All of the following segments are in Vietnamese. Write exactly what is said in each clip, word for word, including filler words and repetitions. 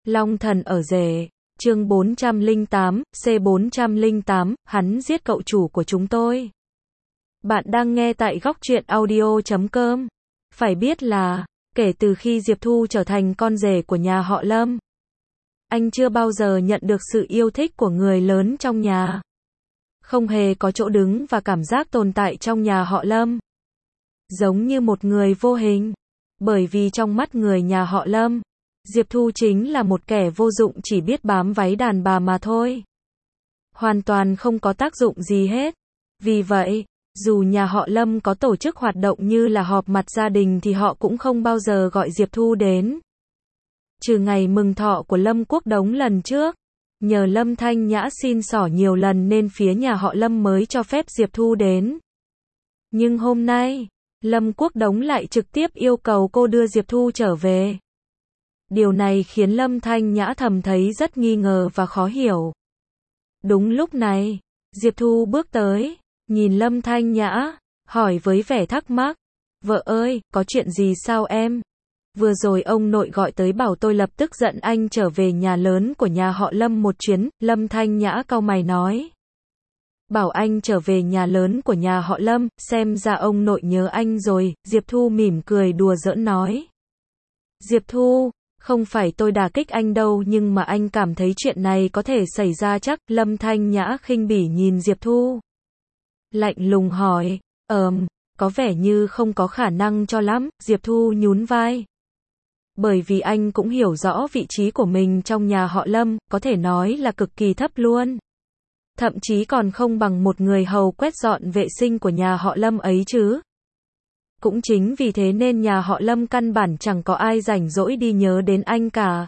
Long thần ở rể, chương bốn trăm lẻ tám, C bốn trăm lẻ tám, hắn giết cậu chủ của chúng tôi. Bạn đang nghe tại góc truyện audio chấm com. Phải biết là, kể từ khi Diệp Thu trở thành con rể của nhà họ Lâm, anh chưa bao giờ nhận được sự yêu thích của người lớn trong nhà. Không hề có chỗ đứng và cảm giác tồn tại trong nhà họ Lâm. Giống như một người vô hình. Bởi vì trong mắt người nhà họ Lâm, Diệp Thu chính là một kẻ vô dụng chỉ biết bám váy đàn bà mà thôi. Hoàn toàn không có tác dụng gì hết. Vì vậy, dù nhà họ Lâm có tổ chức hoạt động như là họp mặt gia đình thì họ cũng không bao giờ gọi Diệp Thu đến. Trừ ngày mừng thọ của Lâm Quốc Đống lần trước, nhờ Lâm Thanh Nhã xin xỏ nhiều lần nên phía nhà họ Lâm mới cho phép Diệp Thu đến. Nhưng hôm nay, Lâm Quốc Đống lại trực tiếp yêu cầu cô đưa Diệp Thu trở về. Điều này khiến Lâm Thanh Nhã thầm thấy rất nghi ngờ và khó hiểu. Đúng lúc này, Diệp Thu bước tới, nhìn Lâm Thanh Nhã, hỏi với vẻ thắc mắc. Vợ ơi, có chuyện gì sao em? Vừa rồi ông nội gọi tới bảo tôi lập tức dẫn anh trở về nhà lớn của nhà họ Lâm một chuyến, Lâm Thanh Nhã cau mày nói. Bảo anh trở về nhà lớn của nhà họ Lâm, xem ra ông nội nhớ anh rồi, Diệp Thu mỉm cười đùa giỡn nói. Diệp Thu, không phải tôi đả kích anh đâu nhưng mà anh cảm thấy chuyện này có thể xảy ra chắc, Lâm Thanh Nhã khinh bỉ nhìn Diệp Thu. Lạnh lùng hỏi, ờm, có vẻ như không có khả năng cho lắm, Diệp Thu nhún vai. Bởi vì anh cũng hiểu rõ vị trí của mình trong nhà họ Lâm, có thể nói là cực kỳ thấp luôn. Thậm chí còn không bằng một người hầu quét dọn vệ sinh của nhà họ Lâm ấy chứ. Cũng chính vì thế nên nhà họ Lâm căn bản chẳng có ai rảnh rỗi đi nhớ đến anh cả.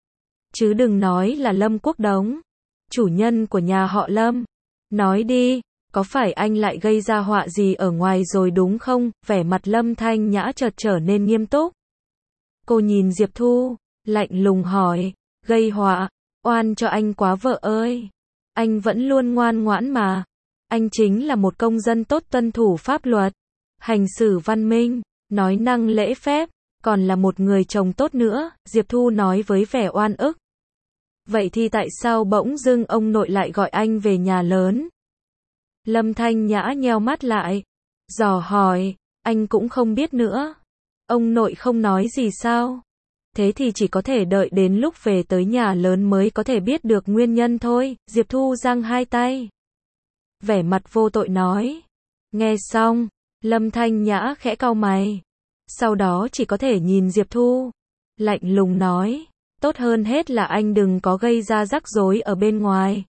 Chứ đừng nói là Lâm Quốc Đống, chủ nhân của nhà họ Lâm. Nói đi, có phải anh lại gây ra họa gì ở ngoài rồi đúng không? Vẻ mặt Lâm Thanh Nhã chợt trở nên nghiêm túc. Cô nhìn Diệp Thu, lạnh lùng hỏi, gây họa, oan cho anh quá vợ ơi. Anh vẫn luôn ngoan ngoãn mà. Anh chính là một công dân tốt tuân thủ pháp luật, hành xử văn minh, nói năng lễ phép, còn là một người chồng tốt nữa, Diệp Thu nói với vẻ oan ức. Vậy thì tại sao bỗng dưng ông nội lại gọi anh về nhà lớn? Lâm Thanh Nhã nheo mắt lại, dò hỏi, anh cũng không biết nữa. Ông nội không nói gì sao? Thế thì chỉ có thể đợi đến lúc về tới nhà lớn mới có thể biết được nguyên nhân thôi, Diệp Thu giang hai tay. Vẻ mặt vô tội nói. Nghe xong, Lâm Thanh Nhã khẽ cau mày. Sau đó chỉ có thể nhìn Diệp Thu. Lạnh lùng nói, tốt hơn hết là anh đừng có gây ra rắc rối ở bên ngoài.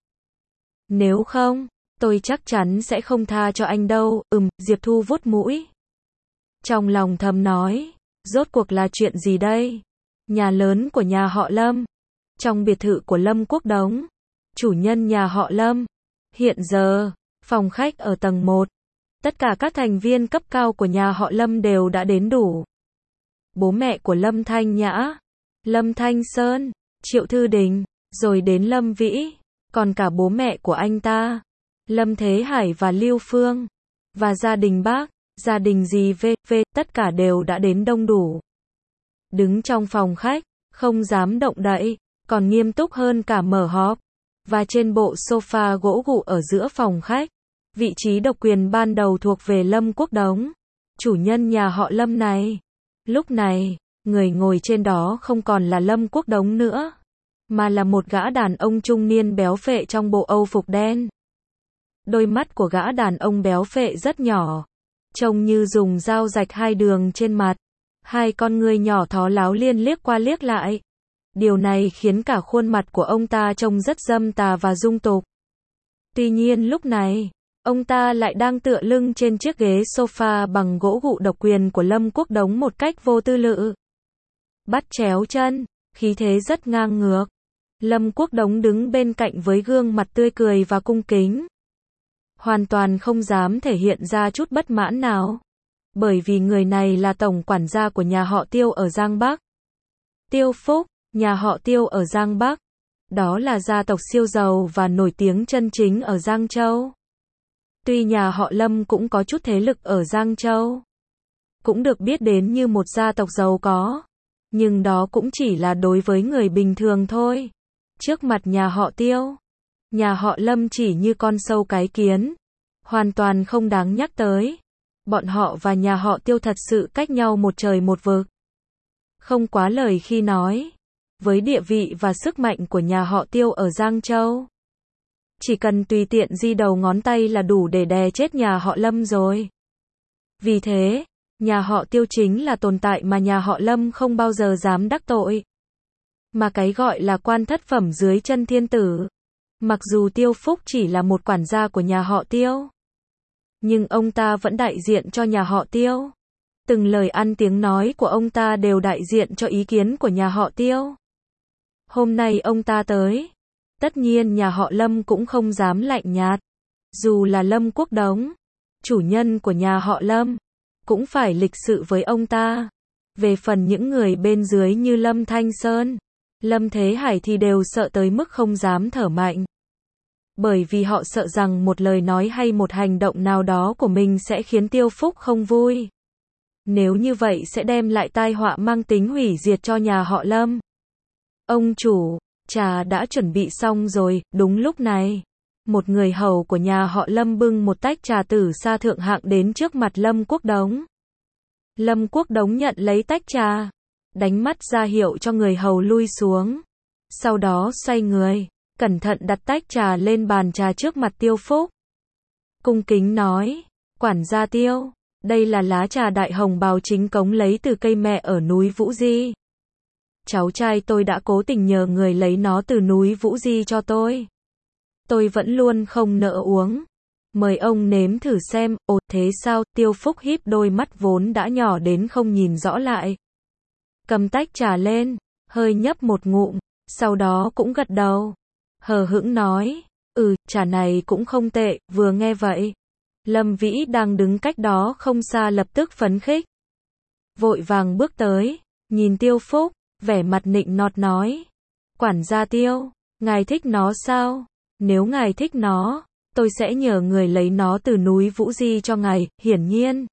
Nếu không, tôi chắc chắn sẽ không tha cho anh đâu, ừm, Diệp Thu vuốt mũi. Trong lòng thầm nói, rốt cuộc là chuyện gì đây? Nhà lớn của nhà họ Lâm, trong biệt thự của Lâm Quốc Đống, chủ nhân nhà họ Lâm. Hiện giờ, phòng khách ở tầng một, tất cả các thành viên cấp cao của nhà họ Lâm đều đã đến đủ. Bố mẹ của Lâm Thanh Nhã, Lâm Thanh Sơn, Triệu Thư Đình, rồi đến Lâm Vĩ, còn cả bố mẹ của anh ta, Lâm Thế Hải và Lưu Phương, và gia đình bác, gia đình dì vê vê, tất cả đều đã đến đông đủ. Đứng trong phòng khách, không dám động đậy, còn nghiêm túc hơn cả mở họp. Và trên bộ sofa gỗ gụ ở giữa phòng khách, vị trí độc quyền ban đầu thuộc về Lâm Quốc Đống, chủ nhân nhà họ Lâm này. Lúc này, người ngồi trên đó không còn là Lâm Quốc Đống nữa, mà là một gã đàn ông trung niên béo phệ trong bộ âu phục đen. Đôi mắt của gã đàn ông béo phệ rất nhỏ, trông như dùng dao rạch hai đường trên mặt. Hai con người nhỏ thó láo liên liếc qua liếc lại. Điều này khiến cả khuôn mặt của ông ta trông rất dâm tà và dung tục. Tuy nhiên lúc này, ông ta lại đang tựa lưng trên chiếc ghế sofa bằng gỗ gụ độc quyền của Lâm Quốc Đống một cách vô tư lự. Bắt chéo chân, khí thế rất ngang ngược. Lâm Quốc Đống đứng bên cạnh với gương mặt tươi cười và cung kính. Hoàn toàn không dám thể hiện ra chút bất mãn nào. Bởi vì người này là tổng quản gia của nhà họ Tiêu ở Giang Bắc. Tiêu Phúc, nhà họ Tiêu ở Giang Bắc. Đó là gia tộc siêu giàu và nổi tiếng chân chính ở Giang Châu. Tuy nhà họ Lâm cũng có chút thế lực ở Giang Châu, cũng được biết đến như một gia tộc giàu có, Nhưng đó cũng chỉ là đối với người bình thường thôi. Trước mặt nhà họ Tiêu, nhà họ Lâm chỉ như con sâu cái kiến, hoàn toàn không đáng nhắc tới. Bọn họ và nhà họ Tiêu thật sự cách nhau một trời một vực. Không quá lời khi nói, với địa vị và sức mạnh của nhà họ Tiêu ở Giang Châu, chỉ cần tùy tiện di đầu ngón tay là đủ để đè chết nhà họ Lâm rồi. Vì thế, nhà họ Tiêu chính là tồn tại mà nhà họ Lâm không bao giờ dám đắc tội. Mà cái gọi là quan thất phẩm dưới chân thiên tử, mặc dù Tiêu Phúc chỉ là một quản gia của nhà họ Tiêu, nhưng ông ta vẫn đại diện cho nhà họ Tiêu. Từng lời ăn tiếng nói của ông ta đều đại diện cho ý kiến của nhà họ Tiêu. Hôm nay ông ta tới, tất nhiên nhà họ Lâm cũng không dám lạnh nhạt. Dù là Lâm Quốc Đống, chủ nhân của nhà họ Lâm, cũng phải lịch sự với ông ta. Về phần những người bên dưới như Lâm Thanh Sơn, Lâm Thế Hải thì đều sợ tới mức không dám thở mạnh. Bởi vì họ sợ rằng một lời nói hay một hành động nào đó của mình sẽ khiến Tiêu Phúc không vui. Nếu như vậy sẽ đem lại tai họa mang tính hủy diệt cho nhà họ Lâm. Ông chủ, trà đã chuẩn bị xong rồi. Đúng lúc này, một người hầu của nhà họ Lâm bưng một tách trà tử sa thượng hạng đến trước mặt Lâm Quốc Đống. Lâm Quốc Đống nhận lấy tách trà, đánh mắt ra hiệu cho người hầu lui xuống. Sau đó xoay người, cẩn thận đặt tách trà lên bàn trà trước mặt Tiêu Phúc. Cung kính nói, quản gia Tiêu, đây là lá trà đại hồng bào chính cống lấy từ cây mẹ ở núi Vũ Di. Cháu trai tôi đã cố tình nhờ người lấy nó từ núi Vũ Di cho tôi. Tôi vẫn luôn không nỡ uống. Mời ông nếm thử xem. Ồ, thế sao? Tiêu Phúc híp đôi mắt vốn đã nhỏ đến không nhìn rõ lại. Cầm tách trà lên, hơi nhấp một ngụm, sau đó cũng gật đầu. Hờ hững nói, ừ, trà này cũng không tệ. Vừa nghe vậy, Lâm Vĩ đang đứng cách đó không xa lập tức phấn khích. Vội vàng bước tới, nhìn Tiêu Phúc, vẻ mặt nịnh nọt nói. Quản gia Tiêu, ngài thích nó sao? Nếu ngài thích nó, tôi sẽ nhờ người lấy nó từ núi Vũ Di cho ngài. Hiển nhiên,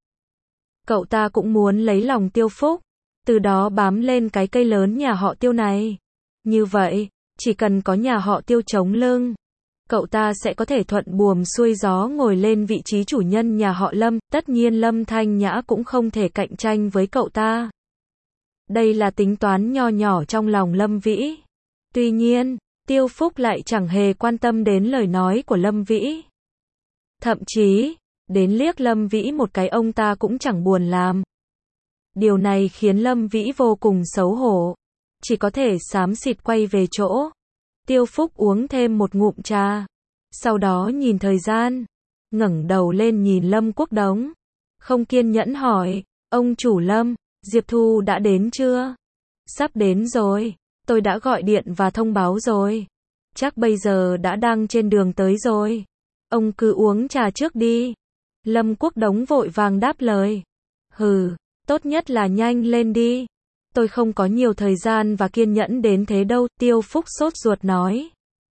cậu ta cũng muốn lấy lòng Tiêu Phúc, từ đó bám lên cái cây lớn nhà họ Tiêu này. Như vậy, chỉ cần có nhà họ Tiêu chống lưng, cậu ta sẽ có thể thuận buồm xuôi gió ngồi lên vị trí chủ nhân nhà họ Lâm. Tất nhiên Lâm Thanh Nhã cũng không thể cạnh tranh với cậu ta. Đây là tính toán nho nhỏ trong lòng Lâm Vĩ. Tuy nhiên, Tiêu Phúc lại chẳng hề quan tâm đến lời nói của Lâm Vĩ. Thậm chí, đến liếc Lâm Vĩ một cái ông ta cũng chẳng buồn làm. Điều này khiến Lâm Vĩ vô cùng xấu hổ, chỉ có thể xám xịt quay về chỗ. Tiêu Phúc uống thêm một ngụm trà, sau đó nhìn thời gian, ngẩng đầu lên nhìn Lâm Quốc Đống, không kiên nhẫn hỏi, ông chủ Lâm, Diệp Thu đã đến chưa? Sắp đến rồi, tôi đã gọi điện và thông báo rồi. Chắc bây giờ đã đang trên đường tới rồi. Ông cứ uống trà trước đi. Lâm Quốc Đống vội vàng đáp lời. Hừ, tốt nhất là nhanh lên đi. Tôi không có nhiều thời gian và kiên nhẫn đến thế đâu. Tiêu Phúc sốt ruột nói.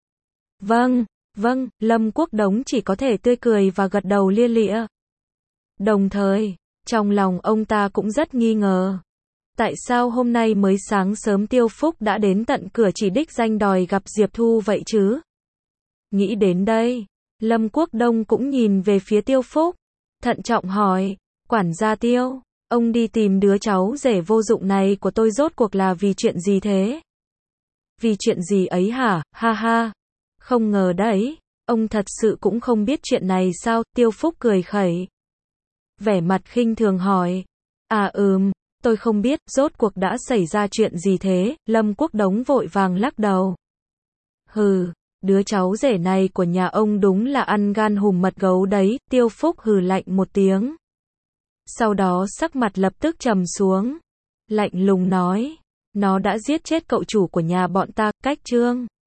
Vâng, vâng, Lâm Quốc Đống chỉ có thể tươi cười và gật đầu lia lịa. Đồng thời, trong lòng ông ta cũng rất nghi ngờ. Tại sao hôm nay mới sáng sớm Tiêu Phúc đã đến tận cửa chỉ đích danh đòi gặp Diệp Thu vậy chứ? Nghĩ đến đây, Lâm Quốc Đông cũng nhìn về phía Tiêu Phúc, thận trọng hỏi, quản gia Tiêu, ông đi tìm đứa cháu rể vô dụng này của tôi rốt cuộc là vì chuyện gì thế? Vì chuyện gì ấy hả? Ha ha, không ngờ đấy, ông thật sự cũng không biết chuyện này sao? Tiêu Phúc cười khẩy, vẻ mặt khinh thường hỏi, à ừm, tôi không biết, rốt cuộc đã xảy ra chuyện gì thế? Lâm Quốc Đống vội vàng lắc đầu. Hừ, đứa cháu rể này của nhà ông đúng là ăn gan hùm mật gấu đấy. Tiêu Phúc hừ lạnh một tiếng. Sau đó sắc mặt lập tức trầm xuống, lạnh lùng nói, nó đã giết chết cậu chủ của nhà bọn ta. Cách chương